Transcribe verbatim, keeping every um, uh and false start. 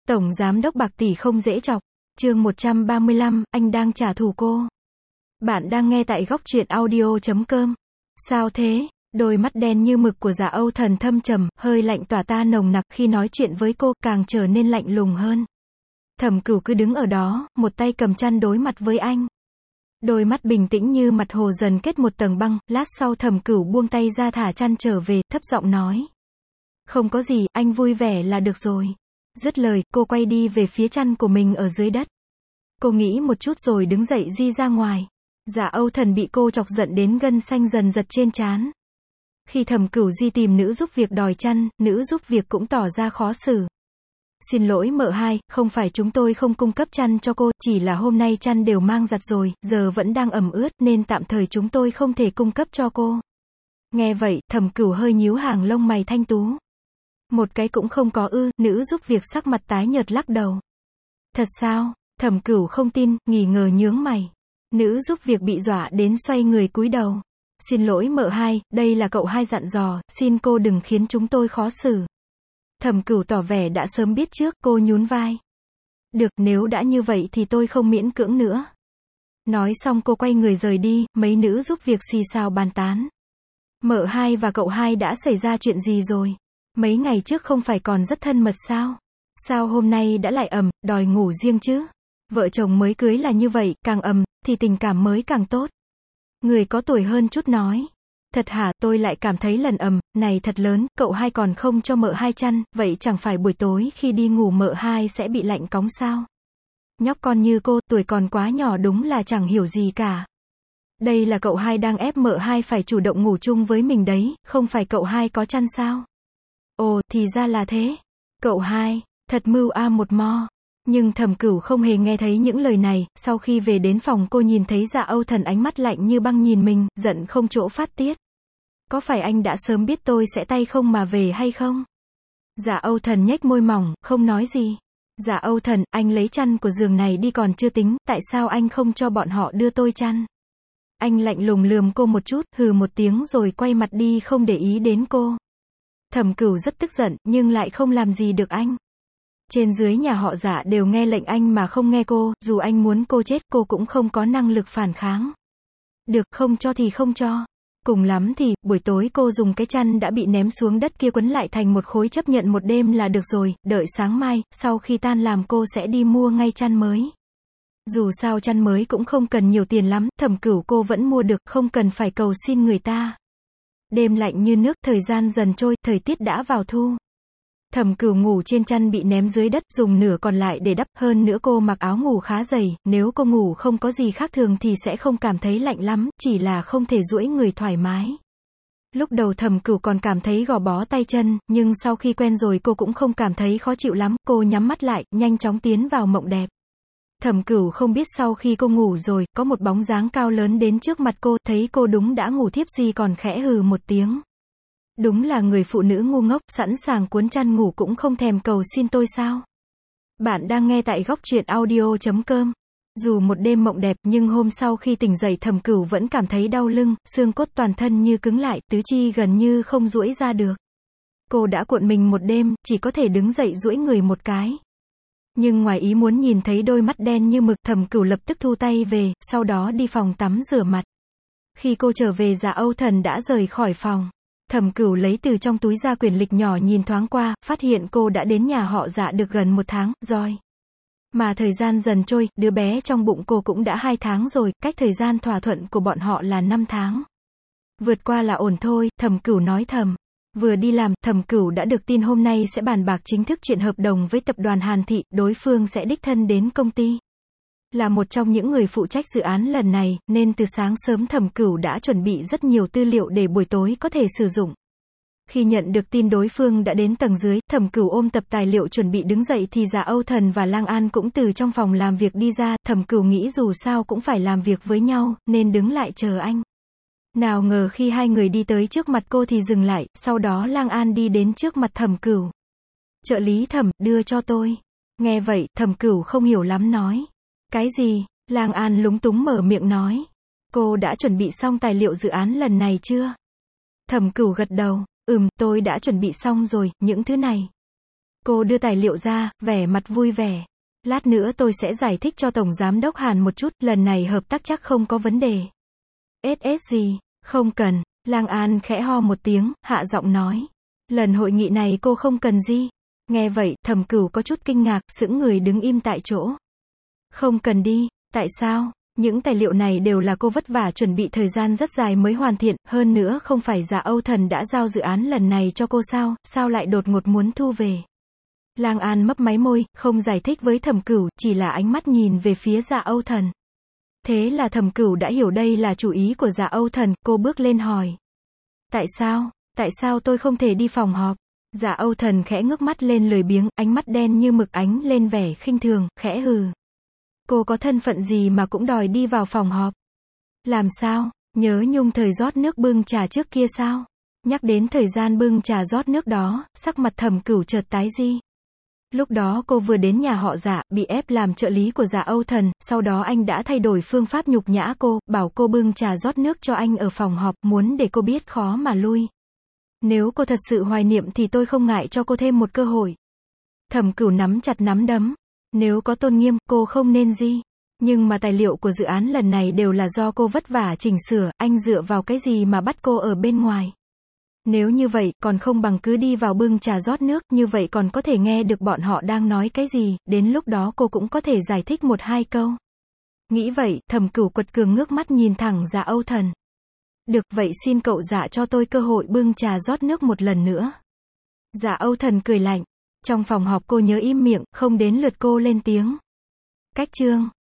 Tổng giám đốc bạc tỷ không dễ chọc. Chương một trăm ba mươi lăm, anh đang trả thù cô. Bạn đang nghe tại góc truyện audio chấm com. Sao thế? Đôi mắt đen như mực của Dạ Âu Thần thâm trầm, hơi lạnh tỏa ta nồng nặc, khi nói chuyện với cô, càng trở nên lạnh lùng hơn. Thẩm Cửu cứ đứng ở đó, một tay cầm chăn đối mặt với anh. Đôi mắt bình tĩnh như mặt hồ dần kết một tầng băng, lát sau Thẩm Cửu buông tay ra thả chăn trở về, thấp giọng nói. Không có gì, anh vui vẻ là được rồi. Dứt lời, cô quay đi về phía chăn của mình ở dưới đất. Cô nghĩ một chút rồi đứng dậy đi ra ngoài. Dạ Âu Thần bị cô chọc giận đến gân xanh dần giật trên trán. Khi Thẩm Cửu di tìm nữ giúp việc đòi chăn, nữ giúp việc cũng tỏ ra khó xử. Xin lỗi mợ hai, không phải chúng tôi không cung cấp chăn cho cô, chỉ là hôm nay chăn đều mang giặt rồi, giờ vẫn đang ẩm ướt, nên tạm thời chúng tôi không thể cung cấp cho cô. Nghe vậy, Thẩm Cửu hơi nhíu hàng lông mày thanh tú. Một cái cũng không có ư, nữ giúp việc sắc mặt tái nhợt lắc đầu. Thật sao? Thẩm Cửu không tin, nghi ngờ nhướng mày. Nữ giúp việc bị dọa đến xoay người cúi đầu. Xin lỗi mợ hai, đây là cậu hai dặn dò, xin cô đừng khiến chúng tôi khó xử. Thẩm Cửu tỏ vẻ đã sớm biết trước, cô nhún vai. Được, nếu đã như vậy thì tôi không miễn cưỡng nữa. Nói xong cô quay người rời đi, mấy nữ giúp việc xì xào bàn tán. Mợ hai và cậu hai đã xảy ra chuyện gì rồi? Mấy ngày trước không phải còn rất thân mật sao? Sao hôm nay đã lại ầm, đòi ngủ riêng chứ? Vợ chồng mới cưới là như vậy, càng ầm, thì tình cảm mới càng tốt. Người có tuổi hơn chút nói. Thật hả, tôi lại cảm thấy lần ầm, này thật lớn, cậu hai còn không cho mợ hai chăn, vậy chẳng phải buổi tối khi đi ngủ mợ hai sẽ bị lạnh cóng sao? Nhóc con như cô, tuổi còn quá nhỏ đúng là chẳng hiểu gì cả. Đây là cậu hai đang ép mợ hai phải chủ động ngủ chung với mình đấy, không phải cậu hai có chăn sao? Ồ, thì ra là thế. Cậu hai, thật mưu a một mo. Nhưng Thẩm Cửu không hề nghe thấy những lời này, sau khi về đến phòng cô nhìn thấy Dạ Âu Thần ánh mắt lạnh như băng nhìn mình, giận không chỗ phát tiết. Có phải anh đã sớm biết tôi sẽ tay không mà về hay không? Dạ Âu Thần nhếch môi mỏng, không nói gì. Dạ Âu Thần, anh lấy chăn của giường này đi còn chưa tính, tại sao anh không cho bọn họ đưa tôi chăn? Anh lạnh lùng lườm cô một chút, hừ một tiếng rồi quay mặt đi không để ý đến cô. Thẩm Cửu rất tức giận, nhưng lại không làm gì được anh. Trên dưới nhà họ Dạ đều nghe lệnh anh mà không nghe cô, dù anh muốn cô chết cô cũng không có năng lực phản kháng. Được, không cho thì không cho. Cùng lắm thì, buổi tối cô dùng cái chăn đã bị ném xuống đất kia quấn lại thành một khối chấp nhận một đêm là được rồi, đợi sáng mai, sau khi tan làm cô sẽ đi mua ngay chăn mới. Dù sao chăn mới cũng không cần nhiều tiền lắm, Thẩm Cửu cô vẫn mua được, không cần phải cầu xin người ta. Đêm lạnh như nước, thời gian dần trôi, thời tiết đã vào thu. Thẩm Cửu ngủ trên chăn bị ném dưới đất, dùng nửa còn lại để đắp, hơn nữa cô mặc áo ngủ khá dày, nếu cô ngủ không có gì khác thường thì sẽ không cảm thấy lạnh lắm, chỉ là không thể duỗi người thoải mái. Lúc đầu Thẩm Cửu còn cảm thấy gò bó tay chân, nhưng sau khi quen rồi cô cũng không cảm thấy khó chịu lắm, cô nhắm mắt lại, nhanh chóng tiến vào mộng đẹp. Thẩm Cửu không biết sau khi cô ngủ rồi, có một bóng dáng cao lớn đến trước mặt cô, thấy cô đúng đã ngủ thiếp gì còn khẽ hừ một tiếng. Đúng là người phụ nữ ngu ngốc, sẵn sàng cuốn chăn ngủ cũng không thèm cầu xin tôi sao? Bạn đang nghe tại góc truyện audio chấm com. Dù một đêm mộng đẹp, nhưng hôm sau khi tỉnh dậy Thẩm Cửu vẫn cảm thấy đau lưng, xương cốt toàn thân như cứng lại, tứ chi gần như không duỗi ra được. Cô đã cuộn mình một đêm, chỉ có thể đứng dậy duỗi người một cái. Nhưng ngoài ý muốn nhìn thấy đôi mắt đen như mực, Thẩm Cửu lập tức thu tay về, sau đó đi phòng tắm rửa mặt. Khi cô trở về Dạ Âu Thần đã rời khỏi phòng. Thẩm Cửu lấy từ trong túi ra quyển lịch nhỏ nhìn thoáng qua, phát hiện cô đã đến nhà họ Dạ được gần một tháng, rồi. Mà thời gian dần trôi, đứa bé trong bụng cô cũng đã hai tháng rồi, cách thời gian thỏa thuận của bọn họ là năm tháng. Vượt qua là ổn thôi, Thẩm Cửu nói thầm. Vừa đi làm, Thẩm Cửu đã được tin hôm nay sẽ bàn bạc chính thức chuyện hợp đồng với tập đoàn Hàn Thị, đối phương sẽ đích thân đến công ty. Là một trong những người phụ trách dự án lần này, nên từ sáng sớm Thẩm Cửu đã chuẩn bị rất nhiều tư liệu để buổi tối có thể sử dụng. Khi nhận được tin đối phương đã đến tầng dưới, Thẩm Cửu ôm tập tài liệu chuẩn bị đứng dậy thì Dạ Âu Thần và Lang An cũng từ trong phòng làm việc đi ra, Thẩm Cửu nghĩ dù sao cũng phải làm việc với nhau, nên đứng lại chờ anh. Nào ngờ khi hai người đi tới trước mặt cô thì dừng lại, sau đó Lang An đi đến trước mặt Thẩm Cửu. Trợ lý Thẩm, đưa cho tôi. Nghe vậy, Thẩm Cửu không hiểu lắm nói. Cái gì? Lang An lúng túng mở miệng nói. Cô đã chuẩn bị xong tài liệu dự án lần này chưa? Thẩm Cửu gật đầu. Ừm, tôi đã chuẩn bị xong rồi, những thứ này. Cô đưa tài liệu ra, vẻ mặt vui vẻ. Lát nữa tôi sẽ giải thích cho Tổng Giám đốc Hàn một chút, lần này hợp tác chắc không có vấn đề. ét ét gì? Không cần. Lang An khẽ ho một tiếng, hạ giọng nói. Lần hội nghị này cô không cần gì. Nghe vậy, Thẩm Cửu có chút kinh ngạc, sững người đứng im tại chỗ. Không cần đi, tại sao? Những tài liệu này đều là cô vất vả chuẩn bị thời gian rất dài mới hoàn thiện, hơn nữa không phải Dạ Âu Thần đã giao dự án lần này cho cô sao, sao lại đột ngột muốn thu về? Lang An mấp máy môi, không giải thích với Thẩm Cửu, chỉ là ánh mắt nhìn về phía Dạ Âu Thần. Thế là Thẩm Cửu đã hiểu đây là chủ ý của Dạ Âu Thần, cô bước lên hỏi. Tại sao? Tại sao tôi không thể đi phòng họp? Dạ Âu Thần khẽ ngước mắt lên lười biếng, ánh mắt đen như mực ánh lên vẻ khinh thường, khẽ hừ. Cô có thân phận gì mà cũng đòi đi vào phòng họp? Làm sao? Nhớ nhung thời rót nước bưng trà trước kia sao? Nhắc đến thời gian bưng trà rót nước đó, sắc mặt Thẩm Cửu chợt tái đi. Lúc đó cô vừa đến nhà họ Dạ, bị ép làm trợ lý của Dạ Âu Thần, sau đó anh đã thay đổi phương pháp nhục nhã cô, bảo cô bưng trà rót nước cho anh ở phòng họp, muốn để cô biết khó mà lui. Nếu cô thật sự hoài niệm thì tôi không ngại cho cô thêm một cơ hội. Thẩm Cửu nắm chặt nắm đấm. Nếu có tôn nghiêm, cô không nên gì. Nhưng mà tài liệu của dự án lần này đều là do cô vất vả chỉnh sửa, anh dựa vào cái gì mà bắt cô ở bên ngoài? Nếu như vậy, còn không bằng cứ đi vào bưng trà rót nước, như vậy còn có thể nghe được bọn họ đang nói cái gì, đến lúc đó cô cũng có thể giải thích một hai câu. Nghĩ vậy, Thẩm Cửu quật cường ngước mắt nhìn thẳng Dạ Âu Thần. Được, vậy xin cậu Dạ cho tôi cơ hội bưng trà rót nước một lần nữa. Dạ Âu Thần cười lạnh. Trong phòng họp cô nhớ im miệng, không đến lượt cô lên tiếng. Cách chương